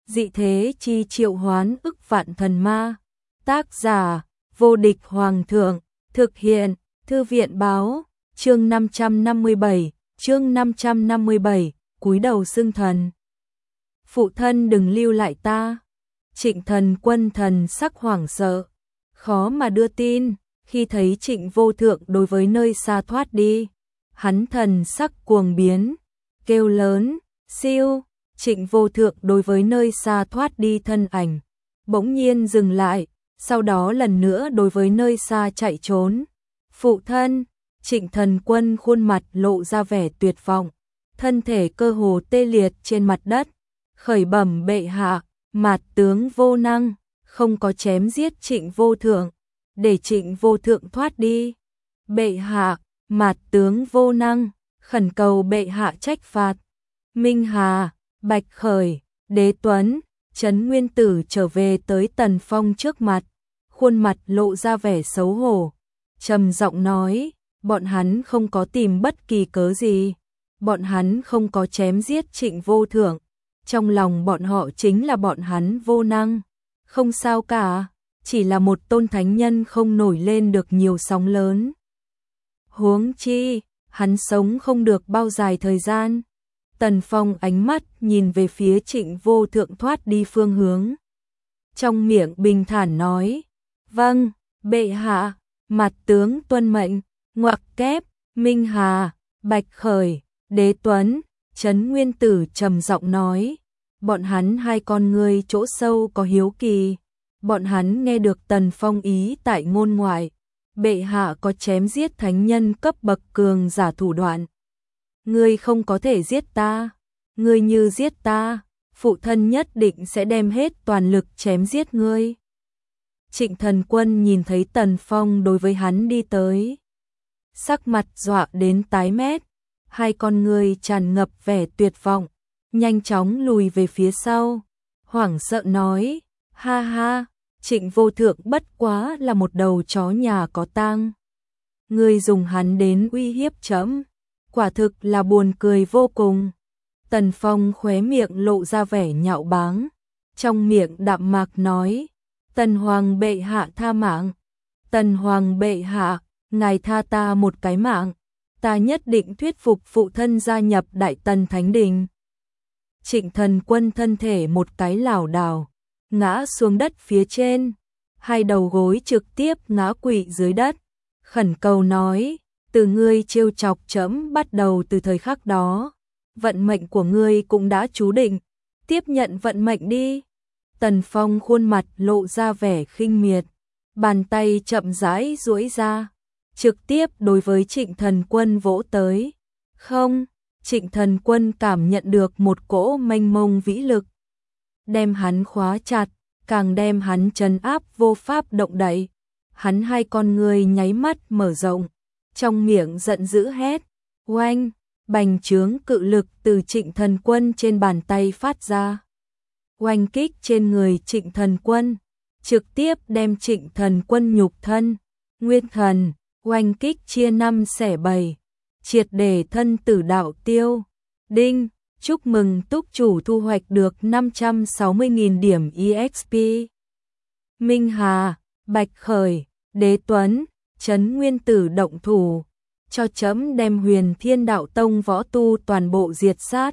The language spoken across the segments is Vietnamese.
dị thế chi triệu hoán ức vạn thần ma. Tác giả, vô địch hoàng thượng, thực hiện, thư viện báo, chương 557, cúi đầu xưng thần. Phụ thân đừng lưu lại ta. Trịnh Thần Quân thần sắc hoảng sợ, khó mà đưa tin, khi thấy Trịnh Vô Thượng đối với nơi xa thoát đi. Hắn thần sắc cuồng biến, kêu lớn, siêu. Trịnh Vô Thượng đối với nơi xa thoát đi thân ảnh, bỗng nhiên dừng lại, sau đó lần nữa đối với nơi xa chạy trốn. Phụ thân, Trịnh Thần Quân khuôn mặt lộ ra vẻ tuyệt vọng, thân thể cơ hồ tê liệt trên mặt đất, khởi bẩm bệ hạ, mạt tướng vô năng, không có chém giết Trịnh Vô Thượng, để Trịnh Vô Thượng thoát đi. Bệ hạ, mạt tướng vô năng, khẩn cầu bệ hạ trách phạt. Minh Hà, Bạch Khởi, Đế Tuấn, Trấn Nguyên Tử trở về tới Tần Phong trước mặt, khuôn mặt lộ ra vẻ xấu hổ, trầm giọng nói, bọn hắn không có tìm bất kỳ cớ gì, bọn hắn không có chém giết Trịnh Vô Thượng, trong lòng bọn họ chính là bọn hắn vô năng, không sao cả, chỉ là một tôn thánh nhân không nổi lên được nhiều sóng lớn. Huống chi, hắn sống không được bao dài thời gian. Tần Phong ánh mắt nhìn về phía Trịnh Vô Thượng thoát đi phương hướng. Trong miệng bình thản nói, vâng, bệ hạ, mặt tướng tuân mệnh, ngoặc kép, Minh Hà, Bạch Khởi, Đế Tuấn, Trấn Nguyên Tử trầm giọng nói, bọn hắn hai con ngươi chỗ sâu có hiếu kỳ, bọn hắn nghe được Tần Phong ý tại ngôn ngoại, bệ hạ có chém giết thánh nhân cấp bậc cường giả thủ đoạn. Ngươi không có thể giết ta, ngươi như giết ta, phụ thân nhất định sẽ đem hết toàn lực chém giết ngươi. Trịnh Thần Quân nhìn thấy Tần Phong đối với hắn đi tới, sắc mặt dọa đến tái mét, hai con ngươi tràn ngập vẻ tuyệt vọng, nhanh chóng lùi về phía sau, hoảng sợ nói, ha ha, Trịnh Vô Thượng bất quá là một đầu chó nhà có tang. Ngươi dùng hắn đến uy hiếp trẫm, quả thực là buồn cười vô cùng. Tần Phong khóe miệng lộ ra vẻ nhạo báng, trong miệng đạm mạc nói, Tần Hoàng bệ hạ tha mạng, Tần Hoàng bệ hạ, ngài tha ta một cái mạng, ta nhất định thuyết phục phụ thân gia nhập Đại Tần Thánh Đình. Trịnh Thần Quân thân thể một cái lảo đảo, ngã xuống đất phía trên, hai đầu gối trực tiếp ngã quỵ dưới đất, khẩn cầu nói, từ ngươi trêu chọc trẫm bắt đầu từ thời khắc đó, vận mệnh của ngươi cũng đã chú định, tiếp nhận vận mệnh đi. Tần Phong khuôn mặt lộ ra vẻ khinh miệt, bàn tay chậm rãi duỗi ra, trực tiếp đối với Trịnh Thần Quân vỗ tới. Không, Trịnh Thần Quân cảm nhận được một cỗ mênh mông vĩ lực, đem hắn khóa chặt, càng đem hắn trấn áp vô pháp động đậy. Hắn hai con người nháy mắt mở rộng, trong miệng giận dữ hét, oanh, bành trướng cự lực từ Trịnh Thần Quân trên bàn tay phát ra. Oanh kích trên người Trịnh Thần Quân, trực tiếp đem Trịnh Thần Quân nhục thân, nguyên thần, oanh kích chia 5 xẻ 7, triệt để thân tử đạo tiêu. Đinh, chúc mừng túc chủ thu hoạch được 560.000 điểm EXP. Minh Hà, Bạch Khởi, Đế Tuấn, Trấn Nguyên Tử động thủ, cho trẫm đem Huyền Thiên Đạo Tông võ tu toàn bộ diệt sát.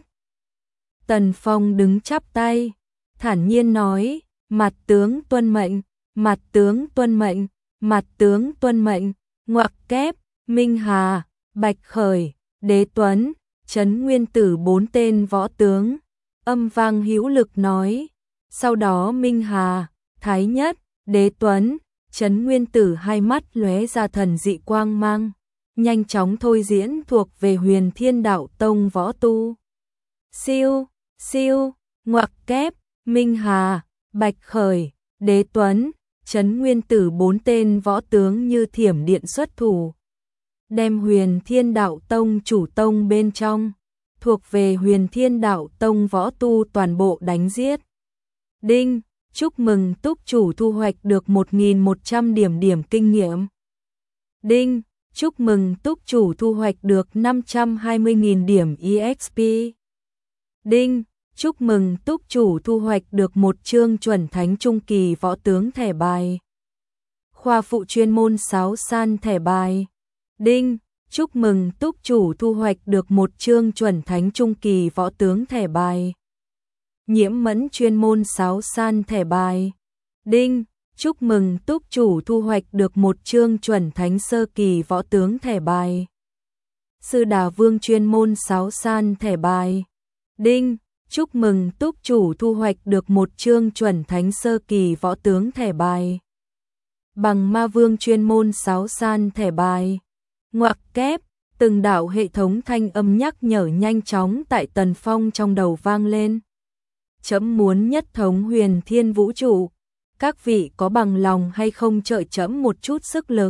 Tần Phong đứng chắp tay, thản nhiên nói, mặt tướng tuân mệnh, mặt tướng tuân mệnh, mặt tướng tuân mệnh, ngoặc kép, Minh Hà, Bạch Khởi, Đế Tuấn, Trấn Nguyên Tử 4 tên võ tướng, âm vang hữu lực nói, sau đó Minh Hà, Thái Nhất, Đế Tuấn, Trấn Nguyên Tử hai mắt lóe ra thần dị quang mang, nhanh chóng thôi diễn thuộc về Huyền Thiên Đạo Tông võ tu. Siêu, siêu, ngoặc kép, Minh Hà, Bạch Khởi, Đế Tuấn, Trấn Nguyên Tử 4 tên võ tướng như thiểm điện xuất thủ, đem Huyền Thiên Đạo Tông chủ tông bên trong, thuộc về Huyền Thiên Đạo Tông võ tu toàn bộ đánh giết. Đinh, chúc mừng túc chủ thu hoạch được 1.100 điểm kinh nghiệm. Đinh, chúc mừng túc chủ thu hoạch được 520.000 điểm EXP. Đinh, chúc mừng túc chủ thu hoạch được một chương chuẩn thánh trung kỳ võ tướng thẻ bài. Khoa phụ chuyên môn 6 san thẻ bài. Đinh, chúc mừng túc chủ thu hoạch được một chương chuẩn thánh trung kỳ võ tướng thẻ bài. Nhiễm mẫn chuyên môn 6 san thẻ bài. Đinh, chúc mừng túc chủ thu hoạch được một chương chuẩn thánh sơ kỳ võ tướng thẻ bài. Sư Đà Vương chuyên môn 6 san thẻ bài. Đinh, chúc mừng túc chủ thu hoạch được một chương chuẩn thánh sơ kỳ võ tướng thẻ bài. Bằng Ma Vương chuyên môn 6 san thẻ bài. Ngoặc kép, từng đạo hệ thống thanh âm nhắc nhở nhanh chóng tại Tần Phong trong đầu vang lên. Trẫm muốn nhất thống huyền thiên vũ trụ, các vị có bằng lòng hay không trợ trẫm một chút sức lực?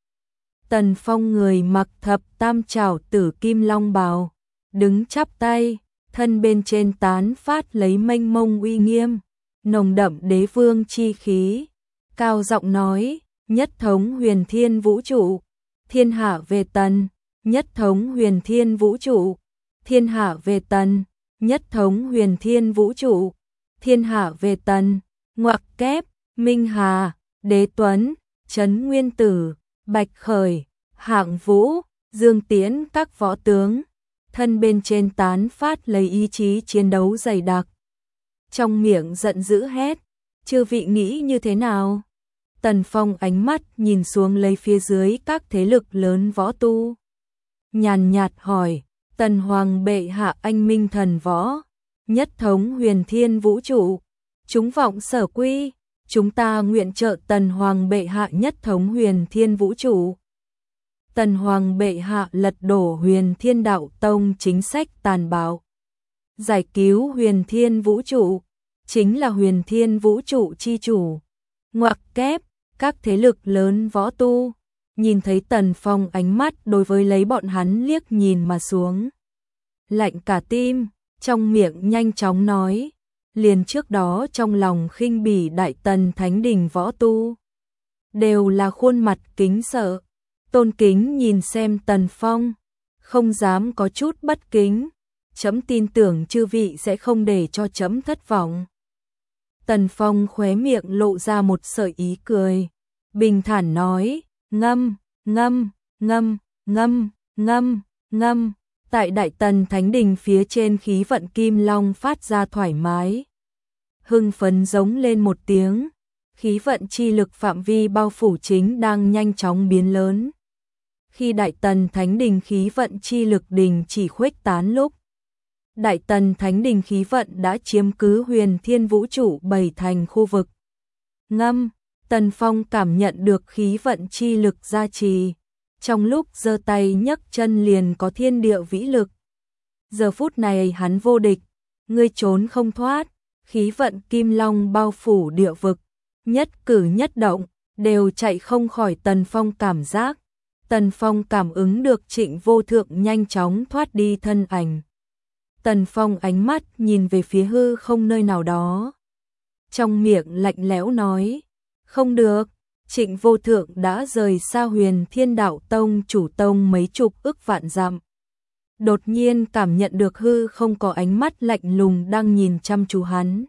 Tần Phong người mặc thập tam trảo tử kim long bào, đứng chắp tay, thân bên trên tán phát lấy mênh mông uy nghiêm, nồng đậm đế vương chi khí, cao giọng nói, nhất thống huyền thiên vũ trụ, thiên hạ về tần, nhất thống huyền thiên vũ trụ, thiên hạ về tần, nhất thống huyền thiên vũ trụ, thiên hạ về tần. Ngoặc kép, Minh Hà, Đế Tuấn, Trấn Nguyên Tử, Bạch Khởi, Hạng Vũ, Dương Tiễn các võ tướng, thân bên trên tán phát lấy ý chí chiến đấu dày đặc. Trong miệng giận dữ hét, chư vị nghĩ như thế nào? Tần Phong ánh mắt nhìn xuống lấy phía dưới các thế lực lớn võ tu. Nhàn nhạt hỏi, Tần Hoàng bệ hạ anh minh thần võ, nhất thống huyền thiên vũ trụ, chúng vọng sở quy, chúng ta nguyện trợ Tần Hoàng bệ hạ nhất thống huyền thiên vũ trụ. Tần Hoàng bệ hạ lật đổ huyền thiên đạo tông chính sách tàn bạo, giải cứu huyền thiên vũ trụ, chính là huyền thiên vũ trụ chi chủ. Ngoặc kép, các thế lực lớn võ tu, nhìn thấy Tần Phong ánh mắt đối với lấy bọn hắn liếc nhìn mà xuống. Lạnh cả tim, trong miệng nhanh chóng nói, liền trước đó trong lòng khinh bỉ Đại Tần Thánh Đình võ tu. Đều là khuôn mặt kính sợ, tôn kính nhìn xem Tần Phong, không dám có chút bất kính, trẫm tin tưởng chư vị sẽ không để cho trẫm thất vọng. Tần Phong khóe miệng lộ ra một sợi ý cười, bình thản nói, ngâm, ngâm, ngâm, ngâm, ngâm, ngâm. Tại Đại Tần Thánh Đình phía trên khí vận kim long phát ra thoải mái. Hưng phấn giống lên một tiếng, khí vận chi lực phạm vi bao phủ chính đang nhanh chóng biến lớn. Khi Đại Tần Thánh Đình khí vận chi lực đình chỉ khuếch tán lúc, Đại Tần Thánh Đình khí vận đã chiếm cứ huyền thiên vũ trụ 7 thành khu vực. Ngâm, Tần Phong cảm nhận được khí vận chi lực gia trì, trong lúc giơ tay nhấc chân liền có thiên địa vĩ lực. Giờ phút này hắn vô địch, ngươi trốn không thoát, khí vận kim long bao phủ địa vực, nhất cử nhất động đều chạy không khỏi Tần Phong cảm giác. Tần Phong cảm ứng được Trịnh Vô Thượng nhanh chóng thoát đi thân ảnh. Tần Phong ánh mắt nhìn về phía hư không nơi nào đó. Trong miệng lạnh lẽo nói, không được, Trịnh Vô Thượng đã rời xa huyền thiên đạo tông chủ tông mấy chục ức vạn dặm. Đột nhiên cảm nhận được hư không có ánh mắt lạnh lùng đang nhìn chăm chú hắn.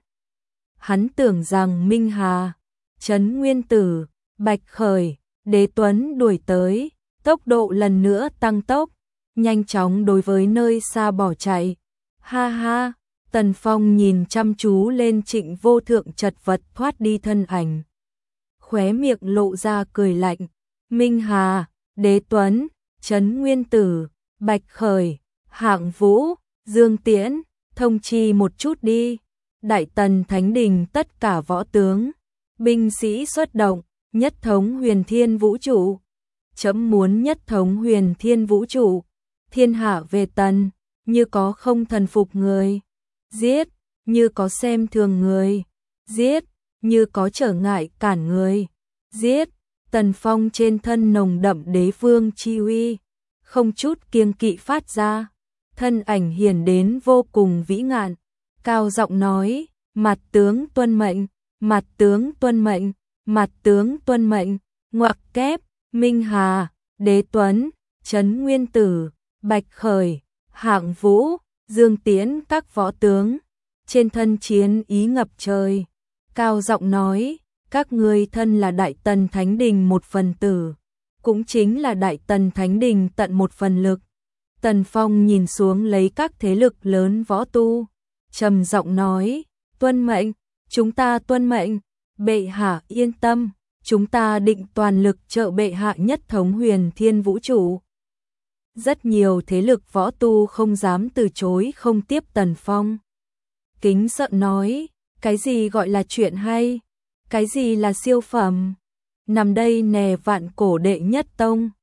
Hắn tưởng rằng Minh Hà, Trấn Nguyên Tử, Bạch Khởi, Đế Tuấn đuổi tới, tốc độ lần nữa tăng tốc, nhanh chóng đối với nơi xa bỏ chạy. Ha ha, Tần Phong nhìn chăm chú lên Trịnh Vô Thượng chật vật thoát đi thân ảnh. Khóe miệng lộ ra cười lạnh, Minh Hà, Đế Tuấn, Trấn Nguyên Tử, Bạch Khởi, Hạng Vũ, Dương Tiễn, thông chi một chút đi. Đại Tần Thánh Đình tất cả võ tướng, binh sĩ xuất động, nhất thống huyền thiên vũ trụ. Trẫm muốn nhất thống huyền thiên vũ trụ, thiên hạ về tần, như có không thần phục người, giết, như có xem thường người, giết, như có trở ngại cản người, giết. Tần Phong trên thân nồng đậm đế vương chi uy, không chút kiêng kỵ phát ra, thân ảnh hiển đến vô cùng vĩ ngạn, cao giọng nói, mặt tướng tuân mệnh, mặt tướng tuân mệnh, mặt tướng tuân mệnh. Ngoặc kép, Minh Hà, Đế Tuấn, Trấn Nguyên Tử, Bạch Khởi, Hạng Vũ, Dương Tiễn các võ tướng, trên thân chiến ý ngập trời, cao giọng nói, các ngươi thân là Đại Tần Thánh Đình một phần tử, cũng chính là Đại Tần Thánh Đình tận một phần lực. Tần Phong nhìn xuống lấy các thế lực lớn võ tu, trầm giọng nói, tuân mệnh, chúng ta tuân mệnh, bệ hạ yên tâm, chúng ta định toàn lực trợ bệ hạ nhất thống huyền thiên vũ trụ. Rất nhiều thế lực võ tu không dám từ chối không tiếp Tần Phong. Kính sợ nói, cái gì gọi là chuyện hay, cái gì là siêu phẩm, nằm đây nè vạn cổ đệ nhất tông.